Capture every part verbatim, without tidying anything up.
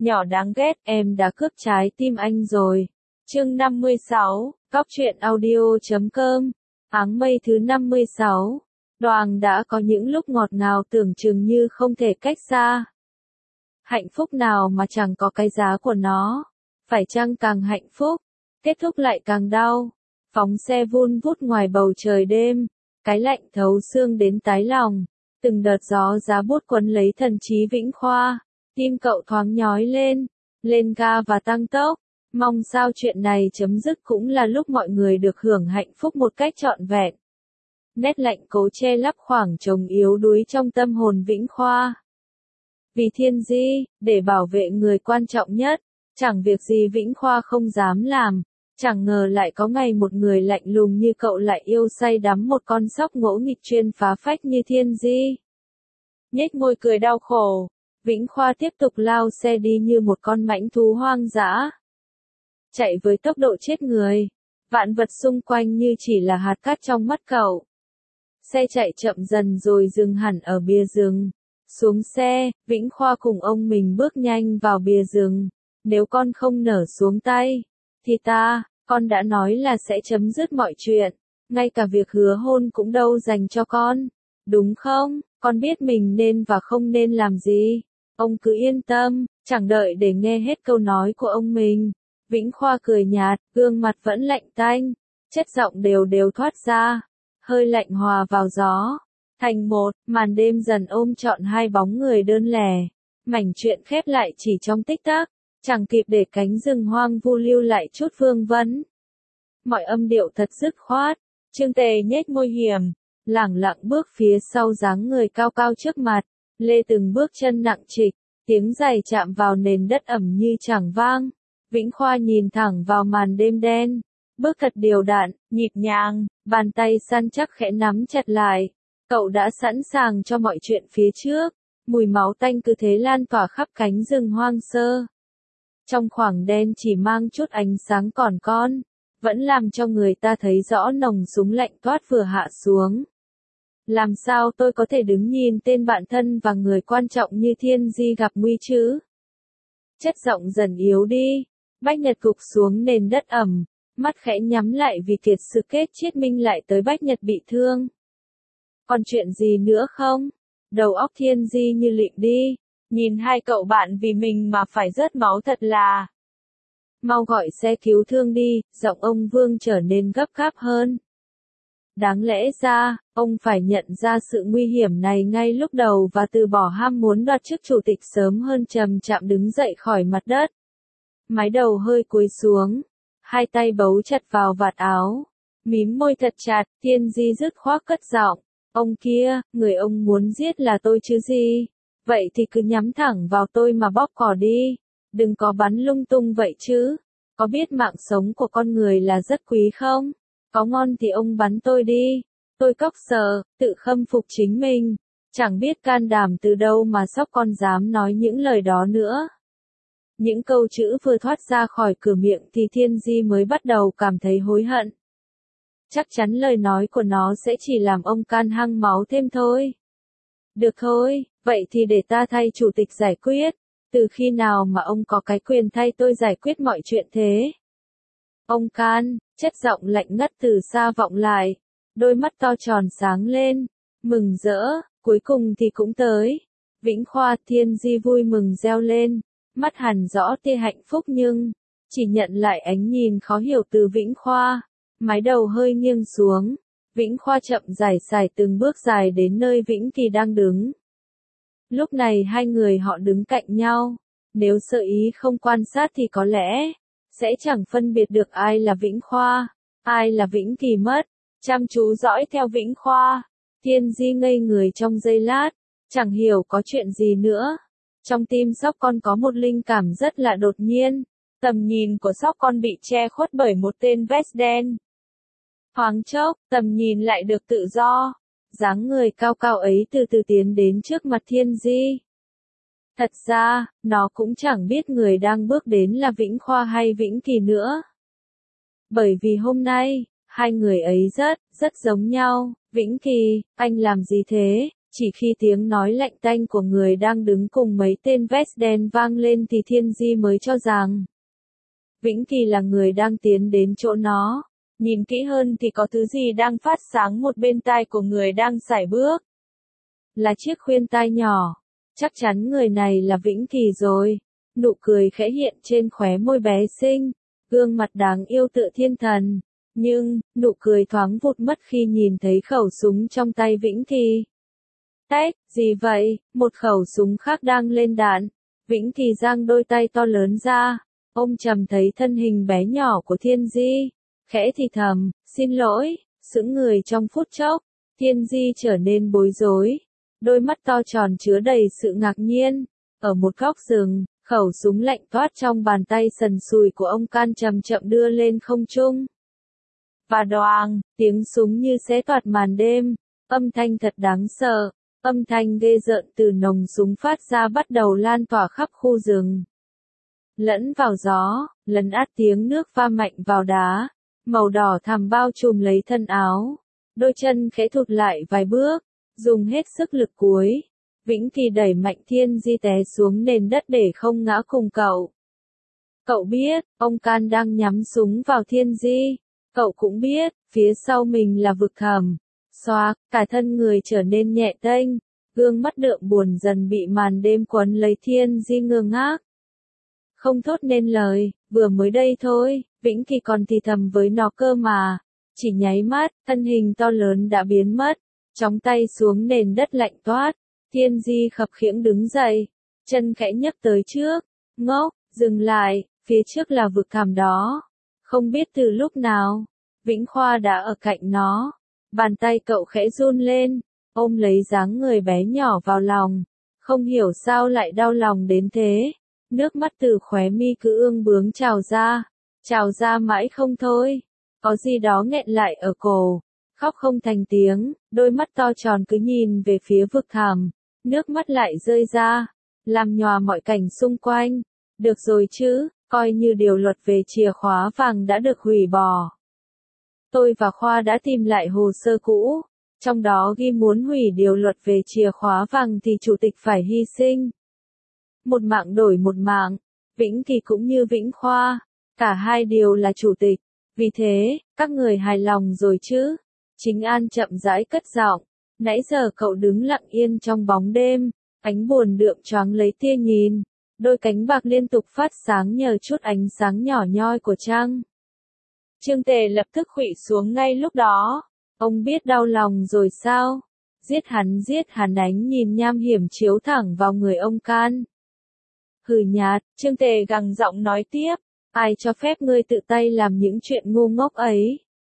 Nhỏ đáng ghét, em đã cướp trái tim anh rồi. Chương năm mươi sáu, Cóc truyện audio chấm com. Áng mây thứ năm mươi sáu. Đoàn đã có những lúc ngọt ngào tưởng chừng như không thể cách xa. Hạnh phúc nào mà chẳng có cái giá của nó. Phải chăng càng hạnh phúc, kết thúc lại càng đau. Phóng xe vun vút ngoài bầu trời đêm, cái lạnh thấu xương đến tái lòng. Từng đợt gió giá buốt quấn lấy thần trí Vĩnh Khoa. Tim cậu thoáng nhói lên, lên ga và tăng tốc. Mong sao chuyện này chấm dứt cũng là lúc mọi người được hưởng hạnh phúc một cách trọn vẹn. Nét lạnh cố che lấp khoảng trống yếu đuối trong tâm hồn Vĩnh Khoa. Vì Thiên Di, để bảo vệ người quan trọng nhất, chẳng việc gì Vĩnh Khoa không dám làm. Chẳng ngờ lại có ngày một người lạnh lùng như cậu lại yêu say đắm một con sóc ngỗ nghịch chuyên phá phách như Thiên Di. Nhếch môi cười đau khổ, Vĩnh Khoa tiếp tục lao xe đi như một con mãnh thú hoang dã. Chạy với tốc độ chết người, vạn vật xung quanh như chỉ là hạt cát trong mắt cậu. Xe chạy chậm dần rồi dừng hẳn ở bìa rừng. Xuống xe, Vĩnh Khoa cùng ông mình bước nhanh vào bìa rừng. Nếu con không nở xuống tay, thì ta, con đã nói là sẽ chấm dứt mọi chuyện. Ngay cả việc hứa hôn cũng đâu dành cho con. Đúng không? Con biết mình nên và không nên làm gì. Ông cứ yên tâm, chẳng đợi để nghe hết câu nói của ông mình. Vĩnh Khoa cười nhạt, gương mặt vẫn lạnh tanh, chất giọng đều đều thoát ra, hơi lạnh hòa vào gió. Thành một, màn đêm dần ôm trọn hai bóng người đơn lẻ. Mảnh chuyện khép lại chỉ trong tích tắc, chẳng kịp để cánh rừng hoang vu lưu lại chút vương vấn. Mọi âm điệu thật dứt khoát, Trương Tề nhếch môi hiểm, lẳng lặng bước phía sau dáng người cao cao trước mặt, lê từng bước chân nặng trịch, tiếng giày chạm vào nền đất ẩm như chẳng vang. Vĩnh Khoa nhìn thẳng vào màn đêm đen, bước thật đều đặn, nhịp nhàng, bàn tay săn chắc khẽ nắm chặt lại. Cậu đã sẵn sàng cho mọi chuyện phía trước, mùi máu tanh cứ thế lan tỏa khắp cánh rừng hoang sơ. Trong khoảng đen chỉ mang chút ánh sáng còn con, vẫn làm cho người ta thấy rõ nòng súng lạnh toát vừa hạ xuống. Làm sao tôi có thể đứng nhìn tên bạn thân và người quan trọng như Thiên Di gặp nguy chứ? Chất giọng dần yếu đi. Bách Nhật gục xuống nền đất ẩm, mắt khẽ nhắm lại vì kiệt sức kết chiết minh lại tới Bách Nhật bị thương. Còn chuyện gì nữa không? Đầu óc Thiên Di như lịm đi, nhìn hai cậu bạn vì mình mà phải rớt máu thật là. Mau gọi xe cứu thương đi, giọng ông Vương trở nên gấp gáp hơn. Đáng lẽ ra, ông phải nhận ra sự nguy hiểm này ngay lúc đầu và từ bỏ ham muốn đoạt chức chủ tịch sớm hơn chậm chạp đứng dậy khỏi mặt đất. Mái đầu hơi cúi xuống, hai tay bấu chặt vào vạt áo, mím môi thật chặt, Thiên Di dứt khoát cất giọng, ông kia, người ông muốn giết là tôi chứ gì, vậy thì cứ nhắm thẳng vào tôi mà bóp cò đi, đừng có bắn lung tung vậy chứ, có biết mạng sống của con người là rất quý không, có ngon thì ông bắn tôi đi, tôi cóc sờ, tự khâm phục chính mình, chẳng biết can đảm từ đâu mà sóc con dám nói những lời đó nữa. Những câu chữ vừa thoát ra khỏi cửa miệng thì Thiên Di mới bắt đầu cảm thấy hối hận. Chắc chắn lời nói của nó sẽ chỉ làm ông can hăng máu thêm thôi. Được thôi, vậy thì để ta thay chủ tịch giải quyết. Từ khi nào mà ông có cái quyền thay tôi giải quyết mọi chuyện thế? Ông can, chất giọng lạnh ngắt từ xa vọng lại. Đôi mắt to tròn sáng lên. Mừng rỡ, cuối cùng thì cũng tới. Vĩnh Khoa, Thiên Di vui mừng reo lên. Mắt hằn rõ tia hạnh phúc nhưng, chỉ nhận lại ánh nhìn khó hiểu từ Vĩnh Khoa. Mái đầu hơi nghiêng xuống. Vĩnh Khoa chậm rãi sải từng bước dài đến nơi Vĩnh Kỳ đang đứng. Lúc này hai người họ đứng cạnh nhau. Nếu sơ ý không quan sát thì có lẽ, sẽ chẳng phân biệt được ai là Vĩnh Khoa, ai là Vĩnh Kỳ mất. Chăm chú dõi theo Vĩnh Khoa. Thiên Di ngây người trong giây lát, chẳng hiểu có chuyện gì nữa. Trong tim sóc con có một linh cảm rất lạ đột nhiên, tầm nhìn của sóc con bị che khuất bởi một tên vest đen. Thoáng chốc, tầm nhìn lại được tự do, dáng người cao cao ấy từ từ tiến đến trước mặt Thiên Di. Thật ra, nó cũng chẳng biết người đang bước đến là Vĩnh Khoa hay Vĩnh Kỳ nữa. Bởi vì hôm nay, hai người ấy rất, rất giống nhau. Vĩnh Kỳ, anh làm gì thế? Chỉ khi tiếng nói lạnh tanh của người đang đứng cùng mấy tên vest đen vang lên thì Thiên Di mới cho rằng Vĩnh Kỳ là người đang tiến đến chỗ nó. Nhìn kỹ hơn thì có thứ gì đang phát sáng một bên tai của người đang sải bước. Là chiếc khuyên tai nhỏ. Chắc chắn người này là Vĩnh Kỳ rồi. Nụ cười khẽ hiện trên khóe môi bé xinh. Gương mặt đáng yêu tựa thiên thần. Nhưng, nụ cười thoáng vụt mất khi nhìn thấy khẩu súng trong tay Vĩnh Kỳ. Tách, gì vậy? Một khẩu súng khác đang lên đạn. Vĩnh Kỳ giang đôi tay to lớn ra. Ông trầm thấy thân hình bé nhỏ của Thiên Di. Khẽ thì thầm, xin lỗi, sững người trong phút chốc. Thiên Di trở nên bối rối. Đôi mắt to tròn chứa đầy sự ngạc nhiên. Ở một góc rừng, khẩu súng lạnh toát trong bàn tay sần sùi của ông Can chậm chậm đưa lên không trung. Và đoàng, tiếng súng như xé toạc màn đêm. Âm thanh thật đáng sợ. Âm thanh ghê rợn từ nòng súng phát ra bắt đầu lan tỏa khắp khu rừng. Lẫn vào gió, lấn át tiếng nước va mạnh vào đá. Màu đỏ thắm bao trùm lấy thân áo. Đôi chân khẽ thụt lại vài bước. Dùng hết sức lực cuối. Vĩnh Kỳ đẩy mạnh Thiên Di té xuống nền đất để không ngã cùng cậu. Cậu biết, ông Can đang nhắm súng vào Thiên Di. Cậu cũng biết, phía sau mình là vực thẳm. Xoạc, cả thân người trở nên nhẹ tênh. Gương mắt đượm buồn dần bị màn đêm quấn lấy. Thiên Di ngơ ngác. Không thốt nên lời, vừa mới đây thôi, Vĩnh Kỳ còn thì thầm với nó cơ mà. Chỉ nháy mắt, thân hình to lớn đã biến mất. Chóng tay xuống nền đất lạnh toát. Thiên Di khập khiễng đứng dậy. Chân khẽ nhấc tới trước. Ngốc, dừng lại, phía trước là vực thẳm đó. Không biết từ lúc nào, Vĩnh Khoa đã ở cạnh nó. Bàn tay cậu khẽ run lên, ôm lấy dáng người bé nhỏ vào lòng. Không hiểu sao lại đau lòng đến thế. Nước mắt từ khóe mi cứ ương bướng trào ra. Trào ra mãi không thôi. Có gì đó nghẹn lại ở cổ. Khóc không thành tiếng, đôi mắt to tròn cứ nhìn về phía vực thẳm. Nước mắt lại rơi ra. Làm nhòa mọi cảnh xung quanh. Được rồi chứ, coi như điều luật về chìa khóa vàng đã được hủy bỏ. Tôi và Khoa đã tìm lại hồ sơ cũ. Trong đó ghi muốn hủy điều luật về chìa khóa vàng thì chủ tịch phải hy sinh. Một mạng đổi một mạng. Vĩnh Kỳ cũng như Vĩnh Khoa. Cả hai đều là chủ tịch. Vì thế, các người hài lòng rồi chứ? Chính An chậm rãi cất giọng. Nãy giờ cậu đứng lặng yên trong bóng đêm. Ánh buồn đượm choáng lấy tia nhìn. Đôi cánh bạc liên tục phát sáng nhờ chút ánh sáng nhỏ nhoi của trăng. Trương Tề lập tức khuỵu xuống ngay lúc đó. Ông biết đau lòng rồi sao? Giết hắn giết hắn ánh nhìn nham hiểm chiếu thẳng vào người ông Can. Hừ nhạt, Trương Tề gằn giọng nói tiếp. Ai cho phép ngươi tự tay làm những chuyện ngu ngốc ấy?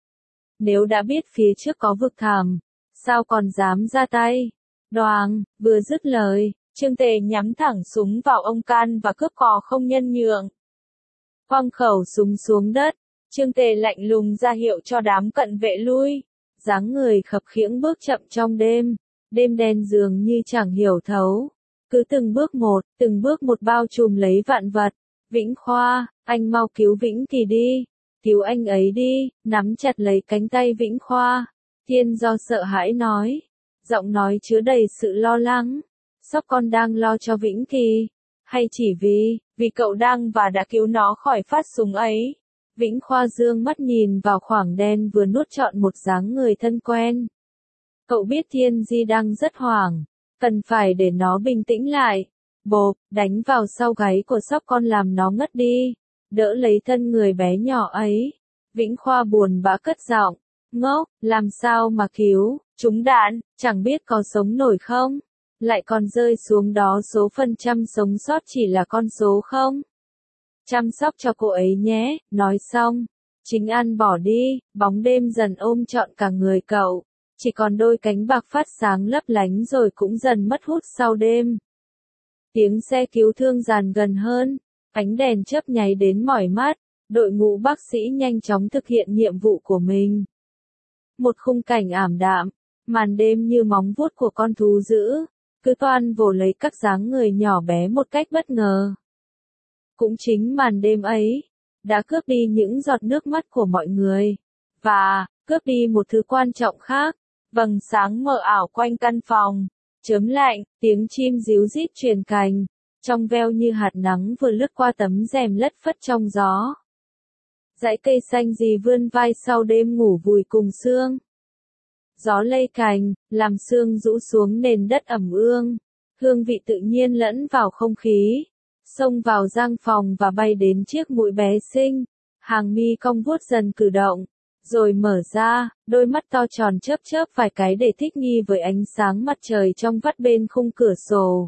Nếu đã biết phía trước có vực thẳm, sao còn dám ra tay? Đoàng, vừa dứt lời, Trương Tề nhắm thẳng súng vào ông Can và cướp cò không nhân nhượng. Quăng khẩu súng xuống đất, Trương Tề lạnh lùng ra hiệu cho đám cận vệ lui. Dáng người khập khiễng bước chậm trong đêm, đêm đen dường như chẳng hiểu thấu. Cứ từng bước một, từng bước một bao trùm lấy vạn vật. Vĩnh Khoa, anh mau cứu Vĩnh Kỳ đi. Cứu anh ấy đi, nắm chặt lấy cánh tay Vĩnh Khoa. Thiên Do sợ hãi nói. Giọng nói chứa đầy sự lo lắng. Sóc con đang lo cho Vĩnh Kỳ. Hay chỉ vì, vì cậu đang và đã cứu nó khỏi phát súng ấy. Vĩnh Khoa dương mắt nhìn vào khoảng đen vừa nuốt trọn một dáng người thân quen. Cậu biết Thiên Di đang rất hoảng. Cần phải để nó bình tĩnh lại. Bộp, đánh vào sau gáy của sóc con làm nó ngất đi. Đỡ lấy thân người bé nhỏ ấy. Vĩnh Khoa buồn bã cất giọng. Ngốc, làm sao mà cứu, trúng đạn, chẳng biết có sống nổi không? Lại còn rơi xuống đó số phần trăm sống sót chỉ là con số không? Chăm sóc cho cô ấy nhé, nói xong. Chính An bỏ đi, bóng đêm dần ôm trọn cả người cậu. Chỉ còn đôi cánh bạc phát sáng lấp lánh rồi cũng dần mất hút sau đêm. Tiếng xe cứu thương dàn gần hơn, ánh đèn chớp nháy đến mỏi mắt, đội ngũ bác sĩ nhanh chóng thực hiện nhiệm vụ của mình. Một khung cảnh ảm đạm, màn đêm như móng vuốt của con thú dữ, cứ toan vồ lấy các dáng người nhỏ bé một cách bất ngờ. Cũng chính màn đêm ấy, đã cướp đi những giọt nước mắt của mọi người, và cướp đi một thứ quan trọng khác, vầng sáng mờ ảo quanh căn phòng. chớm lạnh, tiếng chim ríu rít truyền cành, trong veo như hạt nắng vừa lướt qua tấm rèm lất phất trong gió. Dãy cây xanh rì vươn vai sau đêm ngủ vùi cùng sương. Gió lay cành, làm sương rũ xuống nền đất ẩm ương, hương vị tự nhiên lẫn vào không khí, xông vào giang phòng và bay đến chiếc mũi bé xinh, hàng mi cong vuốt dần cử động, rồi mở ra, đôi mắt to tròn chớp chớp vài cái để thích nghi với ánh sáng mặt trời trong vắt bên khung cửa sổ.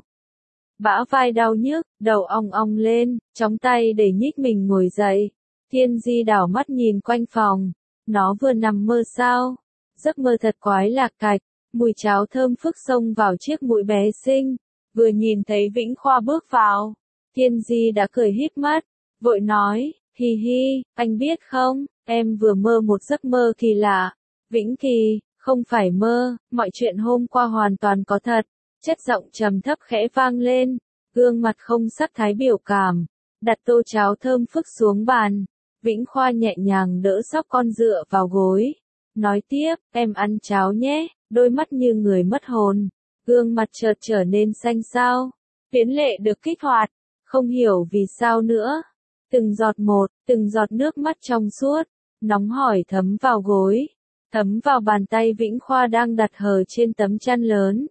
Bả vai đau nhức, đầu ong ong lên, chóng tay để nhích mình ngồi dậy. Thiên Di đảo mắt nhìn quanh phòng, nó vừa nằm mơ sao? Giấc mơ thật quái lạc cạch, mùi cháo thơm phức xông vào chiếc mũi bé xinh, vừa nhìn thấy Vĩnh Khoa bước vào. Thiên Di đã cười híp mắt, vội nói, hi hi, anh biết không, em vừa mơ một giấc mơ kỳ lạ. Vĩnh Kỳ, không phải mơ, mọi chuyện hôm qua hoàn toàn có thật. Chất giọng trầm thấp khẽ vang lên, gương mặt không sắc thái biểu cảm, đặt tô cháo thơm phức xuống bàn. Vĩnh Khoa nhẹ nhàng đỡ sóc con dựa vào gối, nói tiếp, em ăn cháo nhé, đôi mắt như người mất hồn, gương mặt chợt trở nên xanh xao, phiến lệ được kích hoạt, không hiểu vì sao nữa. Từng giọt một, từng giọt nước mắt trong suốt, nóng hổi thấm vào gối, thấm vào bàn tay Vĩnh Khoa đang đặt hờ trên tấm chăn lớn.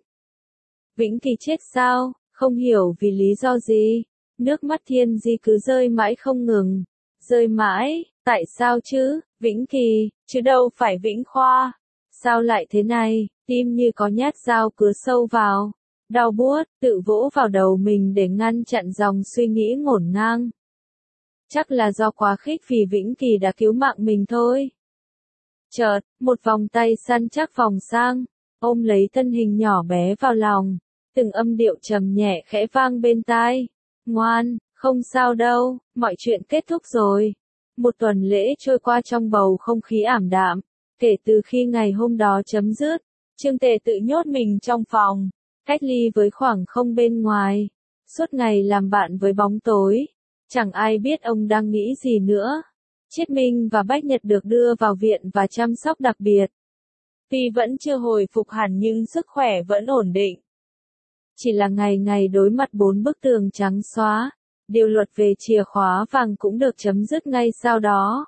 Vĩnh Kỳ chết sao, không hiểu vì lý do gì, nước mắt Thiên Di cứ rơi mãi không ngừng, rơi mãi, tại sao chứ, Vĩnh Kỳ, chứ đâu phải Vĩnh Khoa, sao lại thế này, tim như có nhát dao cứa sâu vào, đau buốt, tự vỗ vào đầu mình để ngăn chặn dòng suy nghĩ ngổn ngang. Chắc là do quá khích vì Vĩnh Kỳ đã cứu mạng mình thôi. Chợt, một vòng tay săn chắc vòng sang, ôm lấy thân hình nhỏ bé vào lòng, từng âm điệu trầm nhẹ khẽ vang bên tai. Ngoan, không sao đâu, mọi chuyện kết thúc rồi. Một tuần lễ trôi qua trong bầu không khí ảm đạm, kể từ khi ngày hôm đó chấm dứt, Trương Tề tự nhốt mình trong phòng, cách ly với khoảng không bên ngoài, suốt ngày làm bạn với bóng tối, chẳng ai biết ông đang nghĩ gì nữa. Chiết Minh và Bách Nhật được đưa vào viện và chăm sóc đặc biệt. Tuy vẫn chưa hồi phục hẳn nhưng sức khỏe vẫn ổn định. Chỉ là ngày ngày đối mặt bốn bức tường trắng xóa, điều luật về chìa khóa vàng cũng được chấm dứt ngay sau đó.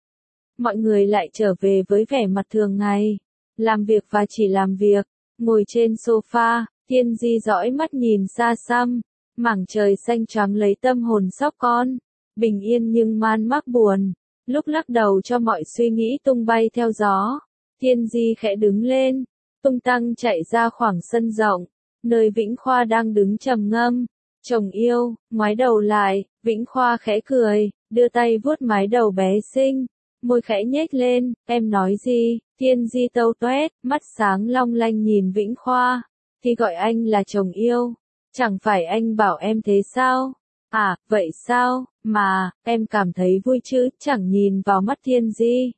Mọi người lại trở về với vẻ mặt thường ngày, làm việc và chỉ làm việc, ngồi trên sofa, Thiên Di dõi mắt nhìn xa xăm, mảng trời xanh choáng lấy tâm hồn sóc con, bình yên nhưng man mác buồn, lúc lắc đầu cho mọi suy nghĩ tung bay theo gió. Thiên Di khẽ đứng lên, tung tăng chạy ra khoảng sân rộng, nơi Vĩnh Khoa đang đứng trầm ngâm. Chồng yêu, ngoái đầu lại, Vĩnh Khoa khẽ cười, đưa tay vuốt mái đầu bé xinh, môi khẽ nhếch lên, em nói gì? Thiên Di tâu toét, mắt sáng long lanh nhìn Vĩnh Khoa, thì gọi anh là chồng yêu, chẳng phải anh bảo em thế sao? À, vậy sao, mà, em cảm thấy vui chứ, chẳng nhìn vào mắt Thiên Di.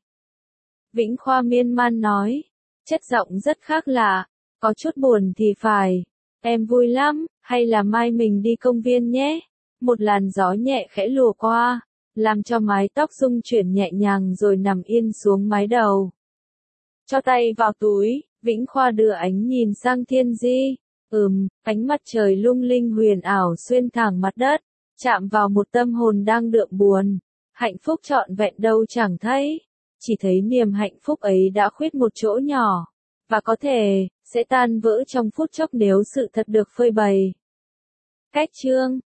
Vĩnh Khoa miên man nói, chất giọng rất khác lạ, có chút buồn thì phải. Em vui lắm, hay là mai mình đi công viên nhé? Một làn gió nhẹ khẽ lùa qua, làm cho mái tóc rung chuyển nhẹ nhàng rồi nằm yên xuống mái đầu. Cho tay vào túi, Vĩnh Khoa đưa ánh nhìn sang Thiên Di. Ừm, ánh mặt trời lung linh huyền ảo xuyên thẳng mặt đất, chạm vào một tâm hồn đang đượm buồn. Hạnh phúc trọn vẹn đâu chẳng thấy, chỉ thấy niềm hạnh phúc ấy đã khuyết một chỗ nhỏ, và có thể sẽ tan vỡ trong phút chốc nếu sự thật được phơi bày. Cách chương